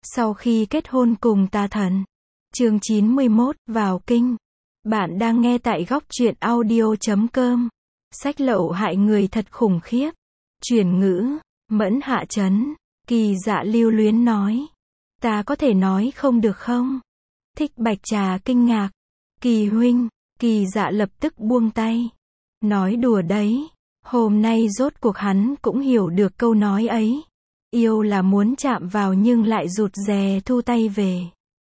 Sau khi kết hôn cùng tà thần. Chương 91, vào kinh. Bạn đang nghe tại góc truyện audio.com. Sách lậu hại người thật khủng khiếp. Chuyển ngữ, Mẫn hạ chấn. Kỳ Dạ lưu luyến nói. Ta có thể nói không được không? Thích Bạch Trà kinh ngạc. Kỳ huynh. Kỳ Dạ lập tức buông tay. Nói đùa đấy. Hôm nay rốt cuộc hắn cũng hiểu được câu nói ấy. Yêu là muốn chạm vào nhưng lại rụt rè thu tay về.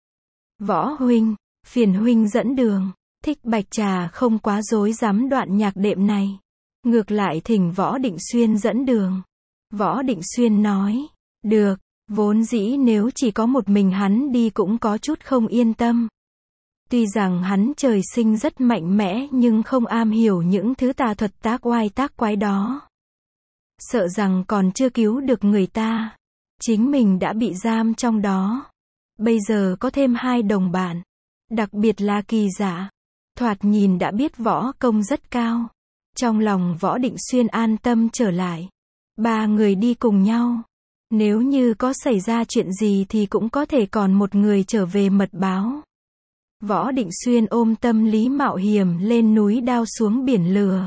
Võ huynh, phiền huynh dẫn đường. Thích Bạch Trà không quá rối rắm đoạn nhạc đệm này. Ngược lại thỉnh Võ Định Xuyên dẫn đường. Võ Định Xuyên nói, được, vốn dĩ nếu chỉ có một mình hắn đi cũng có chút không yên tâm. Tuy rằng hắn trời sinh rất mạnh mẽ nhưng không am hiểu những thứ tà thuật tác oai tác quái đó. Sợ rằng còn chưa cứu được người ta. Chính mình đã bị giam trong đó. Bây giờ có thêm hai đồng bạn. Đặc biệt là Kỳ Dạ. Thoạt nhìn đã biết võ công rất cao. Trong lòng Võ Định Xuyên an tâm trở lại. Ba người đi cùng nhau. Nếu như có xảy ra chuyện gì thì cũng có thể còn một người trở về mật báo. Võ Định Xuyên ôm tâm lý mạo hiểm lên núi đao xuống biển lửa.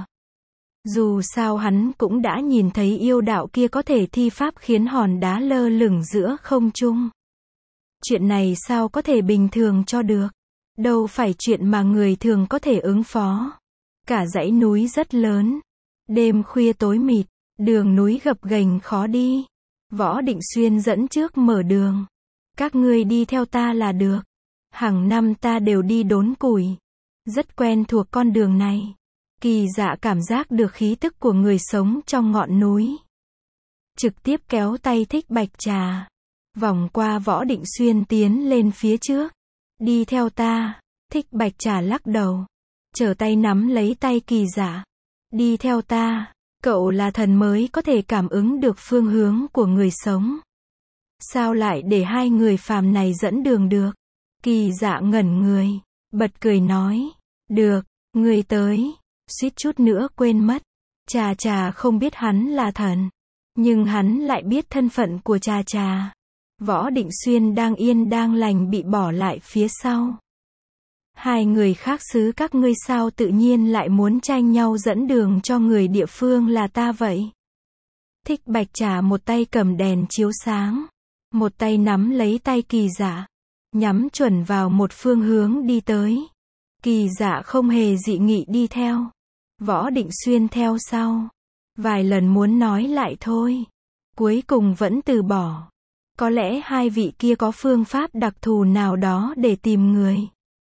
Dù sao hắn cũng đã nhìn thấy yêu đạo kia có thể thi pháp khiến hòn đá lơ lửng giữa không trung. Chuyện này sao có thể bình thường cho được. Đâu phải chuyện mà người thường có thể ứng phó. Cả dãy núi rất lớn. Đêm khuya tối mịt. Đường núi gập ghềnh khó đi. Võ Định Xuyên dẫn trước mở đường. Các ngươi đi theo ta là được. Hàng năm ta đều đi đốn củi. Rất quen thuộc con đường này. Kỳ Dạ cảm giác được khí tức của người sống trong ngọn núi. Trực tiếp kéo tay Thích Bạch Trà. Vòng qua Võ Định Xuyên tiến lên phía trước. Đi theo ta. Thích Bạch Trà lắc đầu. Trở tay nắm lấy tay Kỳ Dạ. Đi theo ta. Cậu là thần mới có thể cảm ứng được phương hướng của người sống. Sao lại để hai người phàm này dẫn đường được? Kỳ Dạ ngẩn người. Bật cười nói. Được, người tới. Suýt chút nữa quên mất. Trà Trà không biết hắn là thần. Nhưng hắn lại biết thân phận của Trà Trà. Võ Định Xuyên đang yên đang lành bị bỏ lại phía sau. Hai người khác xứ các ngươi sao tự nhiên lại muốn tranh nhau dẫn đường cho người địa phương là ta vậy? Thích Bạch Trà một tay cầm đèn chiếu sáng. Một tay nắm lấy tay Kỳ Dạ. Nhắm chuẩn vào một phương hướng đi tới. Kỳ Dạ không hề dị nghị đi theo. Võ Định Xuyên theo sau. Vài lần muốn nói lại thôi. Cuối cùng vẫn từ bỏ. Có lẽ hai vị kia có phương pháp đặc thù nào đó để tìm người.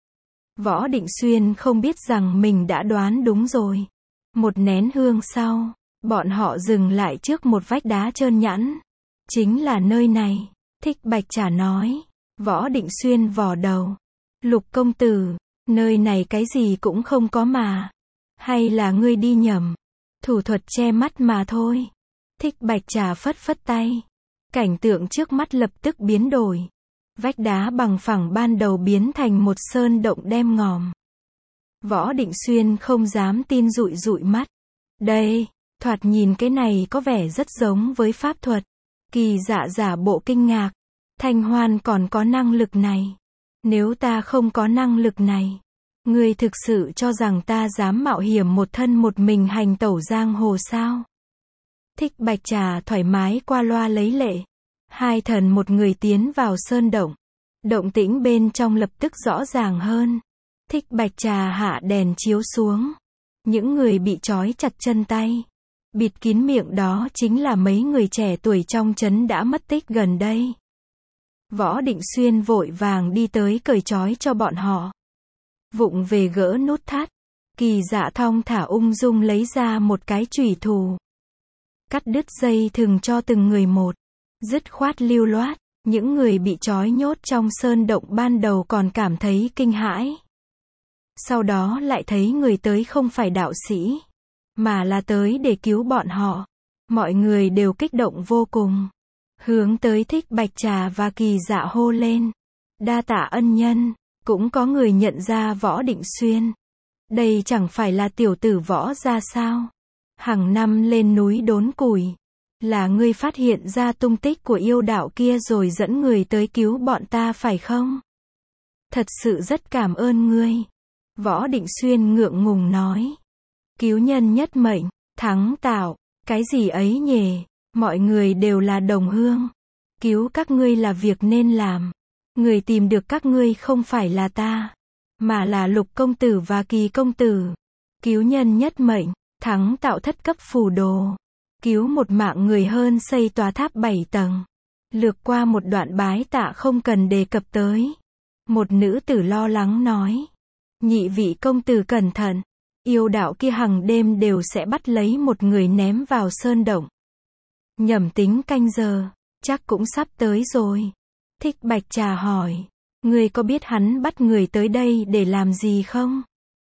Võ Định Xuyên không biết rằng mình đã đoán đúng rồi. Một nén hương sau, bọn họ dừng lại trước một vách đá trơn nhẵn. Chính là nơi này. Thích Bạch Trà nói. Võ Định Xuyên vò đầu. Lục công tử, nơi này cái gì cũng không có mà. Hay là ngươi đi nhầm? Thủ thuật che mắt mà thôi. Thích Bạch Trà phất phất tay. Cảnh tượng trước mắt lập tức biến đổi. Vách đá bằng phẳng ban đầu biến thành một sơn động đen ngòm. Võ Định Xuyên không dám tin dụi dụi mắt. Đây, thoạt nhìn cái này có vẻ rất giống với pháp thuật. Kỳ Dạ giả bộ kinh ngạc. Thanh Hoan còn có năng lực này. Nếu ta không có năng lực này, ngươi thực sự cho rằng ta dám mạo hiểm một thân một mình hành tẩu giang hồ sao? Thích Bạch Trà thoải mái qua loa lấy lệ. Hai thần một người tiến vào sơn động. Động tĩnh bên trong lập tức rõ ràng hơn. Thích Bạch Trà hạ đèn chiếu xuống. Những người bị trói chặt chân tay, bịt kín miệng đó chính là mấy người trẻ tuổi trong trấn đã mất tích gần đây. Võ Định Xuyên vội vàng đi tới cởi trói cho bọn họ. Vụng về gỡ nút thắt. Kỳ Dạ thong thả ung dung lấy ra một cái chùy thủ. Cắt đứt dây thừng cho từng người một. Dứt khoát lưu loát. Những người bị trói nhốt trong sơn động ban đầu còn cảm thấy kinh hãi. Sau đó lại thấy người tới không phải đạo sĩ, mà là tới để cứu bọn họ. Mọi người đều kích động vô cùng. Hướng tới Thích Bạch Trà và Kỳ Dạ hô lên. Đa tạ ân nhân. Cũng có người nhận ra Võ Định Xuyên. Đây chẳng phải là tiểu tử Võ gia sao? Hàng năm lên núi đốn củi. Là ngươi phát hiện ra tung tích của yêu đạo kia rồi dẫn người tới cứu bọn ta phải không? Thật sự rất cảm ơn ngươi. Võ Định Xuyên ngượng ngùng nói. Cứu nhân nhất mệnh, thắng tạo, cái gì ấy nhỉ? Mọi người đều là đồng hương. Cứu các ngươi là việc nên làm. Người tìm được các ngươi không phải là ta, mà là Lục công tử và Kỳ công tử. Cứu nhân nhất mệnh, thắng tạo thất cấp phù đồ. Cứu một mạng người hơn xây tòa tháp 7 tầng. Lược qua một đoạn bái tạ không cần đề cập tới. Một nữ tử lo lắng nói. Nhị vị công tử cẩn thận. Yêu đạo kia hằng đêm đều sẽ bắt lấy một người ném vào sơn động. Nhẩm tính canh giờ, chắc cũng sắp tới rồi. Thích Bạch Trà hỏi. Ngươi có biết hắn bắt người tới đây để làm gì không?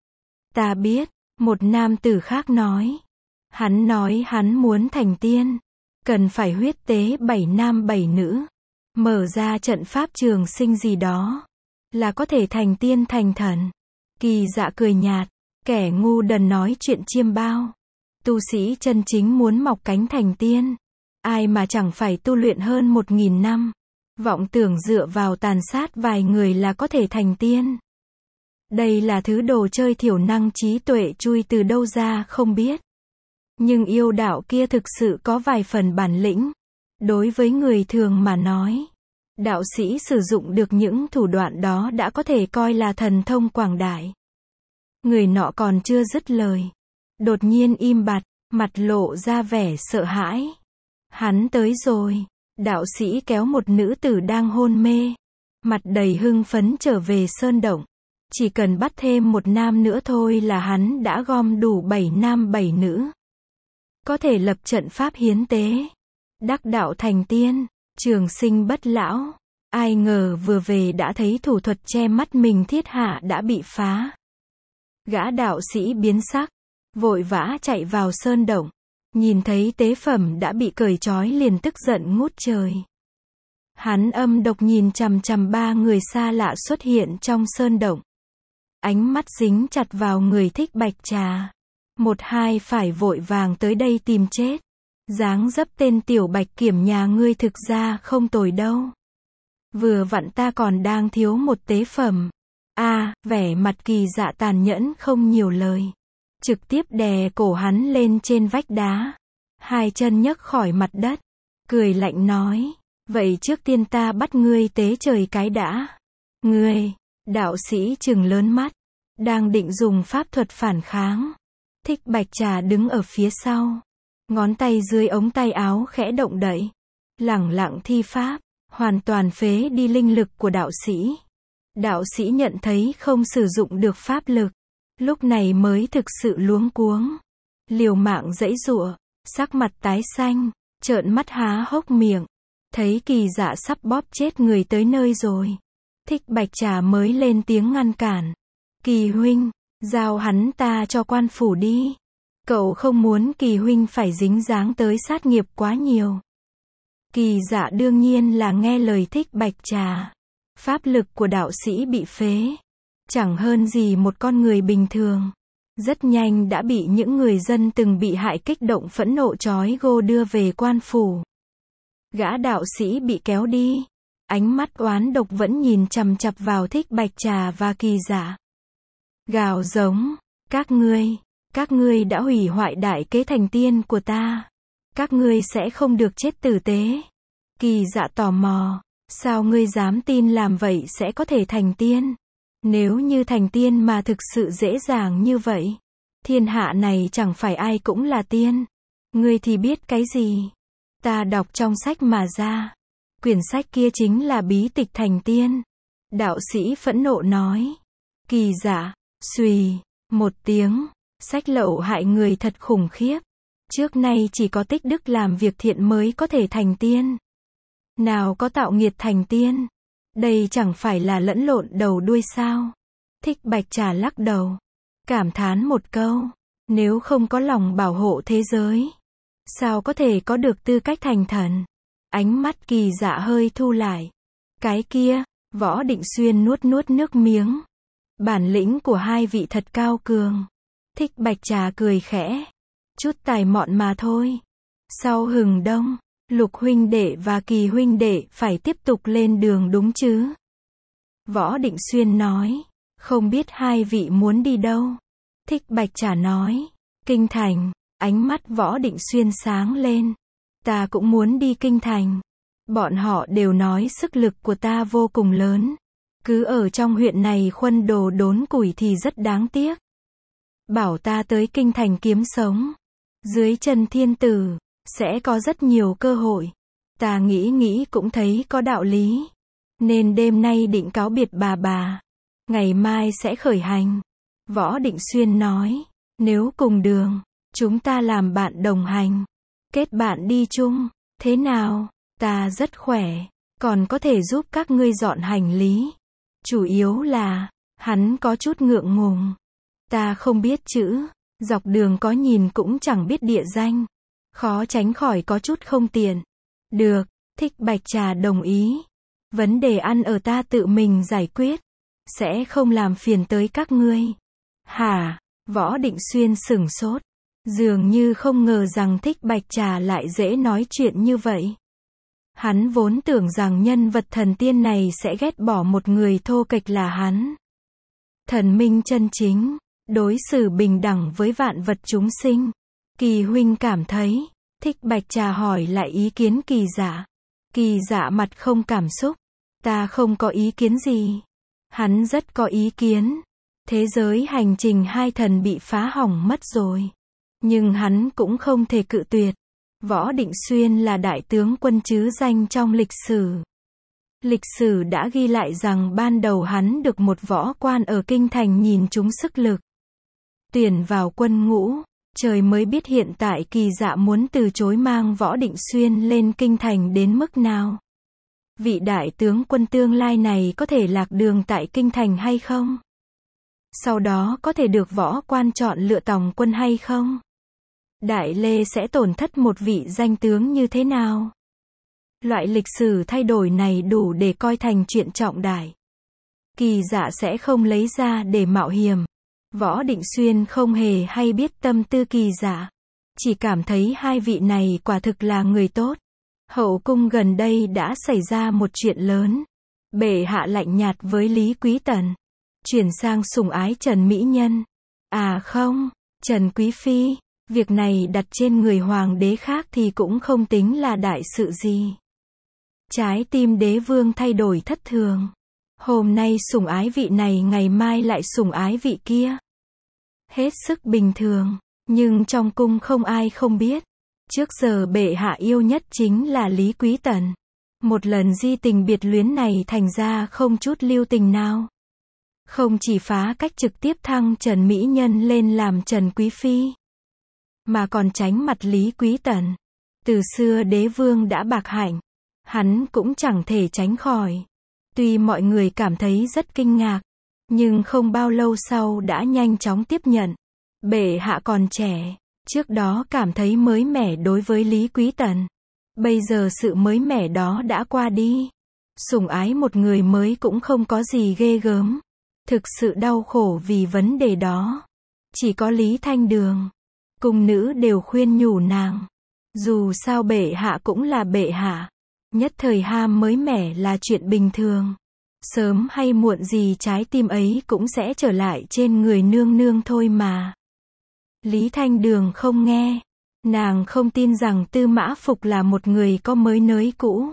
Ta biết, một nam tử khác nói. Hắn nói hắn muốn thành tiên. Cần phải huyết tế 7 nam 7 nữ. Mở ra trận pháp trường sinh gì đó. Là có thể thành tiên thành thần. Kỳ Dạ cười nhạt. Kẻ ngu đần nói chuyện chiêm bao. Tu sĩ chân chính muốn mọc cánh thành tiên. Ai mà chẳng phải tu luyện hơn 1000 năm. Vọng tưởng dựa vào tàn sát vài người là có thể thành tiên. Đây là thứ đồ chơi thiểu năng trí tuệ chui từ đâu ra không biết. Nhưng yêu đạo kia thực sự có vài phần bản lĩnh. Đối với người thường mà nói, đạo sĩ sử dụng được những thủ đoạn đó đã có thể coi là thần thông quảng đại. Người nọ còn chưa dứt lời. Đột nhiên im bặt, mặt lộ ra vẻ sợ hãi. Hắn tới rồi. Đạo sĩ kéo một nữ tử đang hôn mê. Mặt đầy hưng phấn trở về sơn động. Chỉ cần bắt thêm một nam nữa thôi là hắn đã gom đủ 7 nam 7 nữ. Có thể lập trận pháp hiến tế. Đắc đạo thành tiên. Trường sinh bất lão. Ai ngờ vừa về đã thấy thủ thuật che mắt mình thiết hạ đã bị phá. Gã đạo sĩ biến sắc. Vội vã chạy vào sơn động. Nhìn thấy tế phẩm đã bị cởi trói liền tức giận ngút trời. Hắn âm độc nhìn chằm chằm 3 người xa lạ xuất hiện trong sơn động. Ánh mắt dính chặt vào người Thích Bạch Trà. Một hai phải vội vàng tới đây tìm chết. Dáng dấp tên tiểu Bạch Kiểm nhà ngươi thực ra không tồi đâu. Vừa vặn ta còn đang thiếu một tế phẩm. Vẻ mặt Kỳ Dạ tàn nhẫn không nhiều lời. Trực tiếp đè cổ hắn lên trên vách đá. 2 chân nhấc khỏi mặt đất. Cười lạnh nói. Vậy trước tiên ta bắt ngươi tế trời cái đã. Ngươi, đạo sĩ trừng lớn mắt. Đang định dùng pháp thuật phản kháng. Thích Bạch Trà đứng ở phía sau. Ngón tay dưới ống tay áo khẽ động đậy. Lẳng lặng thi pháp. Hoàn toàn phế đi linh lực của đạo sĩ. Đạo sĩ nhận thấy không sử dụng được pháp lực. Lúc này mới thực sự luống cuống. Liều mạng giãy giụa. Sắc mặt tái xanh. Trợn mắt há hốc miệng. Thấy Kỳ Dạ sắp bóp chết người tới nơi rồi. Thích Bạch Trà mới lên tiếng ngăn cản. Kỳ huynh, giao hắn ta cho quan phủ đi. Cậu không muốn Kỳ huynh phải dính dáng tới sát nghiệp quá nhiều. Kỳ Dạ đương nhiên là nghe lời Thích Bạch Trà. Pháp lực của đạo sĩ bị phế. Chẳng hơn gì một con người bình thường. Rất nhanh đã bị những người dân từng bị hại kích động phẫn nộ trói gô đưa về quan phủ. Gã đạo sĩ bị kéo đi. Ánh mắt oán độc vẫn nhìn chằm chằm vào Thích Bạch Trà và Kỳ Dạ. Gào giống. Các ngươi đã hủy hoại đại kế thành tiên của ta. Các ngươi sẽ không được chết tử tế. Kỳ Dạ tò mò. Sao ngươi dám tin làm vậy sẽ có thể thành tiên? Nếu như thành tiên mà thực sự dễ dàng như vậy, thiên hạ này chẳng phải ai cũng là tiên. Ngươi thì biết cái gì? Ta đọc trong sách mà ra. Quyển sách kia chính là bí tịch thành tiên. Đạo sĩ phẫn nộ nói. Kỳ Dạ, xùy, một tiếng, sách lậu hại người thật khủng khiếp. Trước nay chỉ có tích đức làm việc thiện mới có thể thành tiên. Nào có tạo nghiệt thành tiên. Đây chẳng phải là lẫn lộn đầu đuôi sao? Thích Bạch Trà lắc đầu. Cảm thán một câu. Nếu không có lòng bảo hộ thế giới, sao có thể có được tư cách thành thần? Ánh mắt Kỳ Dạ hơi thu lại. Cái kia, Võ Định Xuyên nuốt nước miếng. Bản lĩnh của hai vị thật cao cường. Thích Bạch Trà cười khẽ. Chút tài mọn mà thôi. Sau Hừng Đông, Lục huynh đệ và Kỳ huynh đệ phải tiếp tục lên đường đúng chứ? Võ Định Xuyên nói. Không biết hai vị muốn đi đâu? Thích Bạch Trà nói. Kinh Thành. Ánh mắt Võ Định Xuyên sáng lên. Ta cũng muốn đi Kinh Thành. Bọn họ đều nói sức lực của ta vô cùng lớn. Cứ ở trong huyện này khuân đồ đốn củi thì rất đáng tiếc. Bảo ta tới Kinh Thành kiếm sống. Dưới chân thiên tử, sẽ có rất nhiều cơ hội. Ta nghĩ nghĩ cũng thấy có đạo lý. Nên đêm nay định cáo biệt bà. Ngày mai sẽ khởi hành. Võ Định Xuyên nói. Nếu cùng đường, chúng ta làm bạn đồng hành. Kết bạn đi chung. Thế nào? Ta rất khỏe. Còn có thể giúp các ngươi dọn hành lý. Chủ yếu là, hắn có chút ngượng ngùng. Ta không biết chữ. Dọc đường có nhìn cũng chẳng biết địa danh. Khó tránh khỏi có chút không tiện. Được, Thích Bạch Trà đồng ý. Vấn đề ăn ở ta tự mình giải quyết. Sẽ không làm phiền tới các ngươi. Hả? Võ Định Xuyên sửng sốt. Dường như không ngờ rằng Thích Bạch Trà lại dễ nói chuyện như vậy. Hắn vốn tưởng rằng nhân vật thần tiên này sẽ ghét bỏ một người thô kệch là hắn. Thần minh chân chính, đối xử bình đẳng với vạn vật chúng sinh. Kỳ huynh cảm thấy. Thích Bạch Trà hỏi lại ý kiến Kỳ Dạ. Kỳ Dạ mặt không cảm xúc. Ta không có ý kiến gì. Hắn rất có ý kiến. Thế giới hành trình hai thần bị phá hỏng mất rồi. Nhưng hắn cũng không thể cự tuyệt. Võ Định Xuyên là đại tướng quân chứ danh trong lịch sử. Lịch sử đã ghi lại rằng ban đầu hắn được một võ quan ở Kinh Thành nhìn trúng sức lực. Tuyển vào quân ngũ. Trời mới biết hiện tại Kỳ Dạ muốn từ chối mang Võ Định Xuyên lên Kinh Thành đến mức nào. Vị đại tướng quân tương lai này có thể lạc đường tại Kinh Thành hay không? Sau đó có thể được võ quan chọn lựa tòng quân hay không? Đại Lê sẽ tổn thất một vị danh tướng như thế nào? Loại lịch sử thay đổi này đủ để coi thành chuyện trọng đại. Kỳ Dạ sẽ không lấy ra để mạo hiểm. Võ Định Xuyên không hề hay biết tâm tư Kỳ Dạ. Chỉ cảm thấy hai vị này quả thực là người tốt. Hậu cung gần đây đã xảy ra một chuyện lớn. Bệ hạ lạnh nhạt với Lý Quý Tần. Chuyển sang sủng ái Trần Mỹ Nhân. À không, Trần Quý Phi. Việc này đặt trên người hoàng đế khác thì cũng không tính là đại sự gì. Trái tim đế vương thay đổi thất thường. Hôm nay sủng ái vị này, ngày mai lại sủng ái vị kia. Hết sức bình thường, nhưng trong cung không ai không biết. Trước giờ bệ hạ yêu nhất chính là Lý Quý Tần. Một lần di tình biệt luyến này thành ra không chút lưu tình nào. Không chỉ phá cách trực tiếp thăng Trần Mỹ Nhân lên làm Trần Quý Phi, mà còn tránh mặt Lý Quý Tần. Từ xưa đế vương đã bạc hạnh, hắn cũng chẳng thể tránh khỏi. Tuy mọi người cảm thấy rất kinh ngạc, nhưng không bao lâu sau đã nhanh chóng tiếp nhận. Bệ hạ còn trẻ, trước đó cảm thấy mới mẻ đối với Lý Quý Tần. Bây giờ sự mới mẻ đó đã qua đi. Sủng ái một người mới cũng không có gì ghê gớm. Thực sự đau khổ vì vấn đề đó. Chỉ có Lý Thanh Đường. Cung nữ đều khuyên nhủ nàng. Dù sao bệ hạ cũng là bệ hạ. Nhất thời ham mới mẻ là chuyện bình thường. Sớm hay muộn gì trái tim ấy cũng sẽ trở lại trên người nương nương thôi mà. Lý Thanh Đường không nghe. Nàng không tin rằng Tư Mã Phục là một người có mới nới cũ.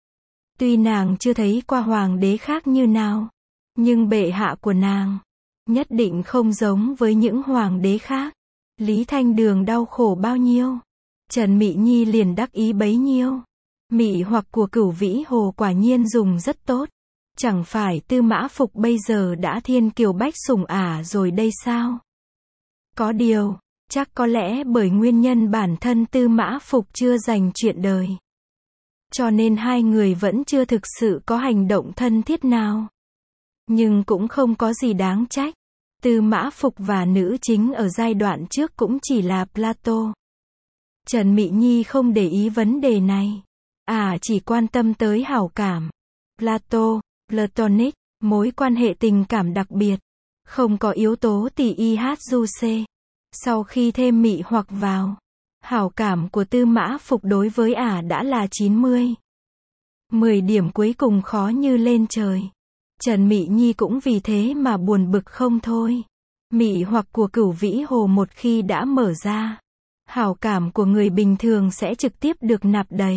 Tuy nàng chưa thấy qua hoàng đế khác như nào, nhưng bệ hạ của nàng nhất định không giống với những hoàng đế khác. Lý Thanh Đường đau khổ bao nhiêu, Trần Mị Nhi liền đắc ý bấy nhiêu. Mị hoặc của Cửu Vĩ Hồ quả nhiên dùng rất tốt. Chẳng phải Tư Mã Phục bây giờ đã thiên kiều bách sủng ả rồi đây sao? Có điều, chắc có lẽ bởi nguyên nhân bản thân Tư Mã Phục chưa dành chuyện đời, cho nên hai người vẫn chưa thực sự có hành động thân thiết nào. Nhưng cũng không có gì đáng trách. Tư Mã Phục và nữ chính ở giai đoạn trước cũng chỉ là Plato. Trần Mị Nhi không để ý vấn đề này. Chỉ quan tâm tới hảo cảm. Plato, Platonic, mối quan hệ tình cảm đặc biệt. Không có yếu tố tỷ y hát du xê. Sau khi thêm mị hoặc vào, Hảo cảm của Tư Mã Phục đối với ả đã là 90. 10 điểm cuối cùng khó như lên trời. Trần Mị Nhi cũng vì thế mà buồn bực không thôi. Mị hoặc của Cửu Vĩ Hồ một khi đã mở ra, hảo cảm của người bình thường sẽ trực tiếp được nạp đầy.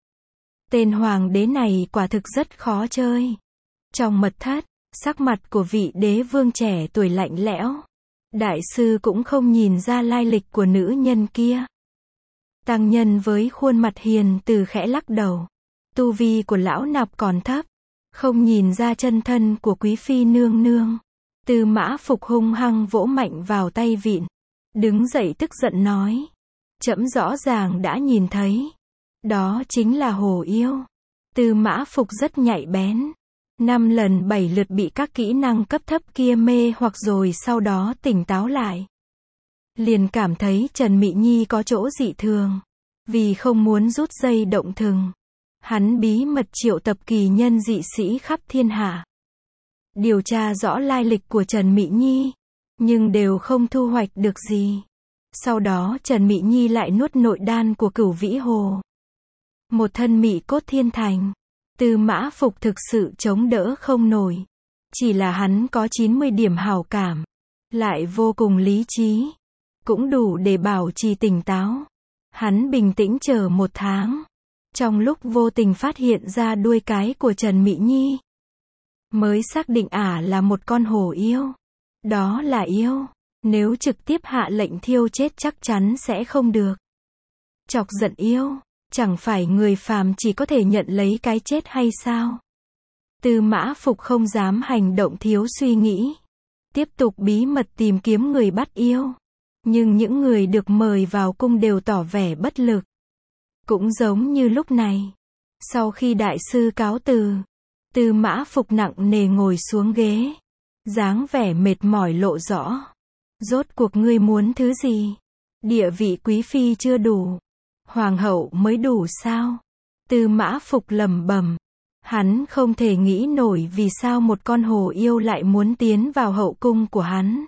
Tên hoàng đế này quả thực rất khó chơi. Trong mật thất, sắc mặt của vị đế vương trẻ tuổi lạnh lẽo. Đại sư cũng không nhìn ra lai lịch của nữ nhân kia. Tăng nhân với khuôn mặt hiền từ khẽ lắc đầu. Tu vi của lão nạp còn thấp, không nhìn ra chân thân của quý phi nương nương. Tư Mã Phục hung hăng vỗ mạnh vào tay vịn. Đứng dậy tức giận nói. Trẫm rõ ràng đã nhìn thấy. Đó chính là hồ yêu. Tư Mã Phục rất nhạy bén. 5 lần 7 lượt bị các kỹ năng cấp thấp kia mê hoặc rồi sau đó tỉnh táo lại. Liền cảm thấy Trần Mị Nhi có chỗ dị thường. Vì không muốn rút dây động thừng, hắn bí mật triệu tập kỳ nhân dị sĩ khắp thiên hạ. Điều tra rõ lai lịch của Trần Mị Nhi, nhưng đều không thu hoạch được gì. Sau đó Trần Mị Nhi lại nuốt nội đan của Cửu Vĩ Hồ. Một thân mị cốt thiên thành. Tư Mã Phục thực sự chống đỡ không nổi. Chỉ là hắn có 90 điểm hảo cảm, lại vô cùng lý trí, cũng đủ để bảo trì tỉnh táo. Hắn bình tĩnh chờ 1 tháng. Trong lúc vô tình phát hiện ra đuôi cái của Trần Mị Nhi, mới xác định ả là một con hổ yêu. Đó là yêu. Nếu trực tiếp hạ lệnh thiêu chết chắc chắn sẽ không được. Chọc giận yêu, chẳng phải người phàm chỉ có thể nhận lấy cái chết hay sao? Tư Mã Phục không dám hành động thiếu suy nghĩ. Tiếp tục bí mật tìm kiếm người bắt yêu. Nhưng những người được mời vào cung đều tỏ vẻ bất lực. Cũng giống như lúc này. Sau khi đại sư cáo từ, Tư Mã Phục nặng nề ngồi xuống ghế. Dáng vẻ mệt mỏi lộ rõ. Rốt cuộc ngươi muốn thứ gì? Địa vị quý phi chưa đủ. Hoàng hậu mới đủ sao? Tư Mã Phục lẩm bẩm. Hắn không thể nghĩ nổi vì sao một con hổ yêu lại muốn tiến vào hậu cung của hắn.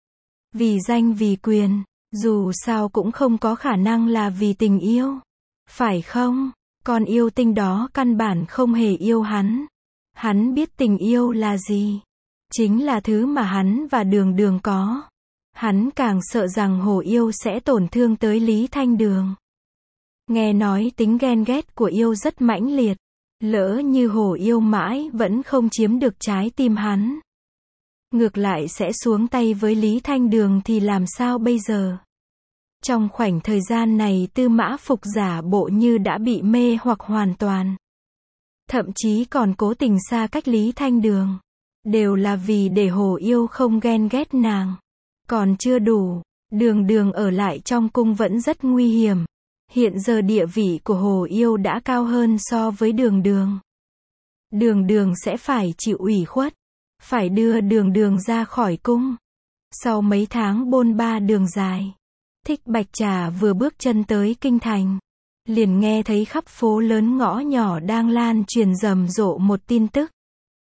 Vì danh vì quyền, dù sao cũng không có khả năng là vì tình yêu. Phải không? Con yêu tinh đó căn bản không hề yêu hắn. Hắn biết tình yêu là gì. Chính là thứ mà hắn và Đường Đường có. Hắn càng sợ rằng hổ yêu sẽ tổn thương tới Lý Thanh Đường. Nghe nói tính ghen ghét của yêu rất mãnh liệt. Lỡ như hổ yêu mãi vẫn không chiếm được trái tim hắn, ngược lại sẽ xuống tay với Lý Thanh Đường thì làm sao bây giờ? Trong khoảnh thời gian này Tư Mã Phục giả bộ như đã bị mê hoặc hoàn toàn. Thậm chí còn cố tình xa cách Lý Thanh Đường. Đều là vì để hổ yêu không ghen ghét nàng. Còn chưa đủ, Đường Đường ở lại trong cung vẫn rất nguy hiểm. Hiện giờ địa vị của hổ yêu đã cao hơn so với Đường Đường. Đường Đường sẽ phải chịu ủy khuất. Phải đưa Đường Đường ra khỏi cung. Sau mấy tháng bôn ba đường dài, Thích Bạch Trà vừa bước chân tới kinh thành, liền nghe thấy khắp phố lớn ngõ nhỏ đang lan truyền rầm rộ một tin tức.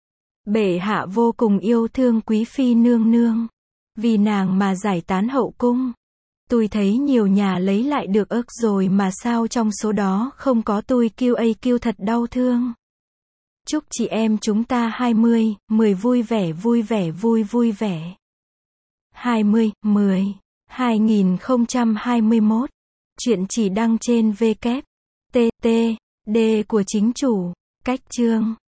Bệ hạ vô cùng yêu thương quý phi nương nương, vì nàng mà giải tán hậu cung. Tôi thấy nhiều nhà lấy lại được ức rồi mà sao trong số đó không có tôi QAQ thật đau thương. Chúc chị em chúng ta 20, 10 vui vẻ vui vẻ. 20, 10, 2021. Chuyện chỉ đăng trên www.tt.d của chính chủ. Cách chương